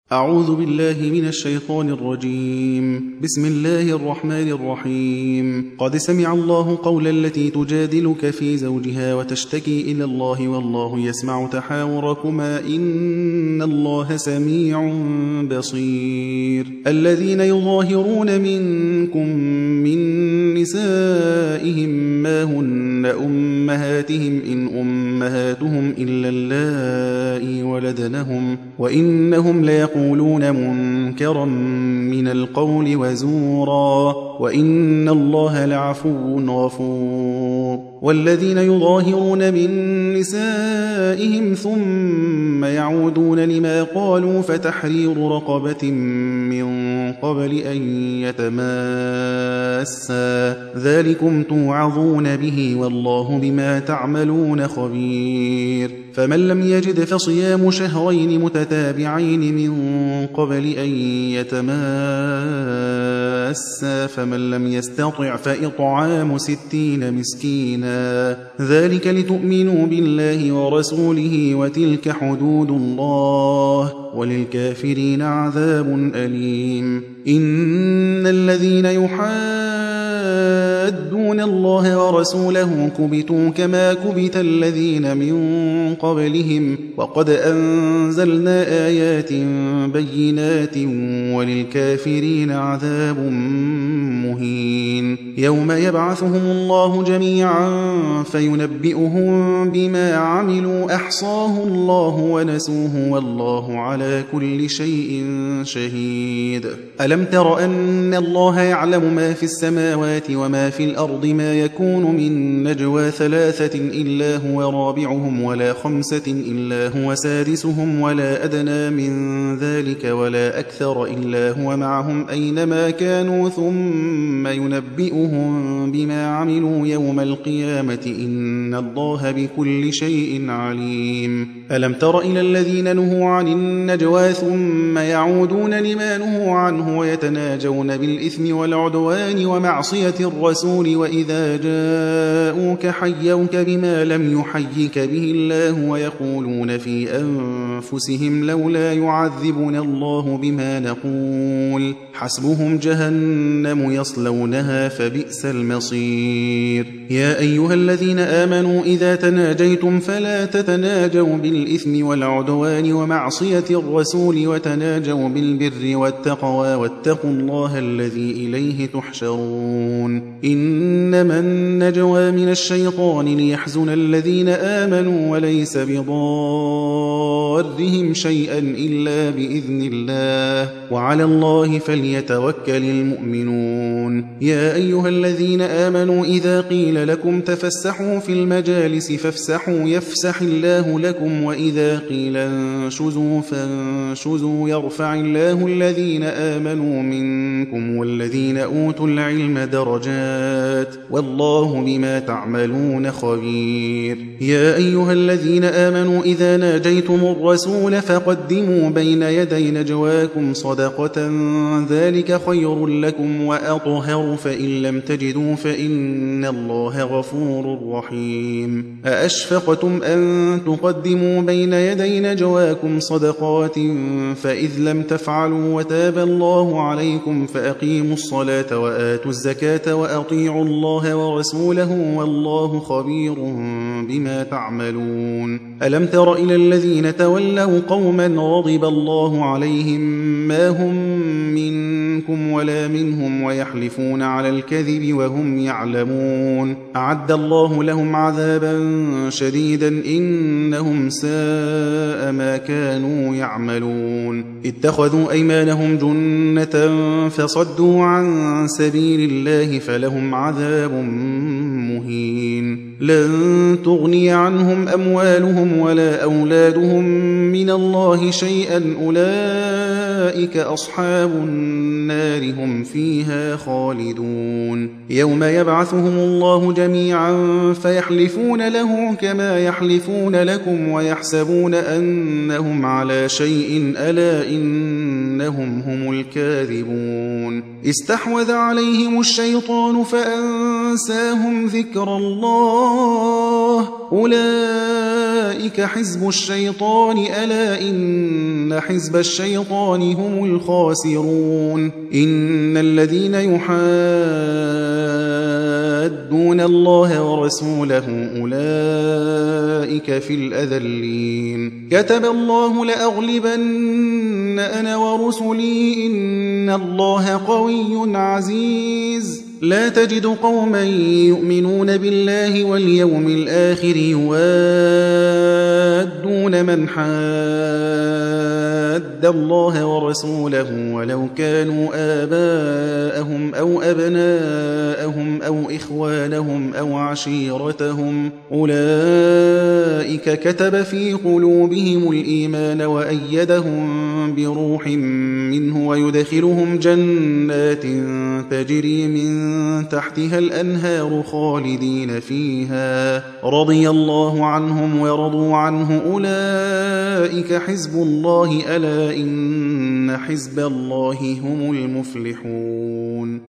أعوذ بالله من الشيطان الرجيم. بسم الله الرحمن الرحيم. قد سمع الله قول التي تجادلك في زوجها وتشتكي إلى الله والله يسمع تحاوركما إن الله سميع بصير. الذين يظاهرون منكم من نسائهم ما هن أمهاتهم إن أمهاتهم إلا اللائي ولدنهم وإنهم ليقولون منكرا من القول وزورا وإن الله لعفو غفور. والذين يظاهرون من نسائهم ثم يعودون لما قالوا فتحرير رقبة من قبل أن يتماسا ذلكم توعظون به والله بما تعملون خبير. فمن لم يجد فصيام شهرين متتابعين من قبل أن يتماسا فمن لم يستطع فإطعام 60 مسكينا ذلك لتؤمنوا بالله ورسوله وتلك حدود الله وللكافرين عذاب أليم. إن الذين يحادون الله ورسوله كبتوا كما كبت الذين من قبلهم وقد أنزلنا آيات بينات وللكافرين عذاب مهين. يوم يبعثهم الله جميعا فينبئهم بما عملوا أحصاه الله ونسوه والله على كل شيء شهيد. ألم تر أن الله يعلم ما في السماوات وما في الأرض ما يكون من نجوى 3 إلا هو رابعهم ولا 5 إلا هو سادسهم ولا أدنى من ذلك ولا أكثر إلا هو معهم أينما كانوا ثم ينبئهم بما عملوا يوم القيامة إن الله بكل شيء عليم. ألم تر إلى الذين نهوا عن النجوى ثم يعودون لما نهوا عنه ويتناجون بالإثم والعدوان ومعصية الرسول وإذا جاءوك حيوك بما لم يحيك به الله ويقولون في أنفسهم لولا يعذبنا الله بما نقول حسبهم جهنم يصلونها فبئس المصير. يا أيها الذين آمنوا إذا تناجيتم فلا تتناجوا بالإثم والعدوان ومعصية الرسول وتناجوا بالبر والتقوى واتقوا الله الذي إليه تحشرون. إنما النجوى من الشيطان ليحزن الذين آمنوا وليس بضارهم شيئا إلا بإذن الله وعلى الله فليتوكل المؤمنون. يا أيها الذين آمنوا إذا قيل لكم تفسحوا في المجالس فافسحوا يفسح الله لكم وإذا قيل انشزوا فانشزوا يرفع الله الذين آمنوا منكم والذين أوتوا العلم درجات والله بما تعملون خبير. يا أيها الذين آمنوا إذا ناجيتم الرسول فقدموا بين يدي نجواكم صدقة ذلك خير لكم وأطهر فإن لم تجدوا فإن الله غفور رحيم. أأشفقتم أن تقدموا بين يدي نجواكم صدقات فإذ لم تفعلوا وتاب الله عليكم فأقيموا الصلاة وآتوا الزكاة وأطيعوا الله ورسوله والله خبير بما تعملون. ألم تر إلى الذين تولوا قوما غضب الله عليهم ما هم منكم ولا منهم ويحلفون على الكذب وهم يعلمون أعد الله لهم عذابا شديدا إنهم ساء ما كانوا يعملون. اتخذوا أيمانهم جنة فصدوا عن سبيل الله فلهم عذاب مهين. لن تغني عنهم أموالهم ولا أولادهم من الله شيئا أولئك أصحاب النار هم فيها خالدون. يوم يبعثهم الله جميعا فيحلفون له كما يحلفون لكم ويحسبون أنهم على شيء ألا إنهم هم الكاذبون. استحوذ عليهم الشيطان فأنساهم ذكر الله أولئك أولئك حزب الشيطان ألا إن حزب الشيطان هم الخاسرون إن الذين يحادون الله ورسوله أولئك في الأذلين كتب الله لأغلبن أنا ورسلي إن الله قوي عزيز لا تجد قوما يؤمنون بالله واليوم الآخر يوادون من حاد الله ورسوله ولو كانوا آباءهم أو أبناءهم أو إخوانهم أو عشيرتهم أولئك كتب في قلوبهم الإيمان وأيدهم بروح منه ويدخلهم جنات تجري من تحتها الأنهار خالدين فيها رضي الله عنهم ورضوا عنه أولئك حزب الله ألا إن حزب الله هم المفلحون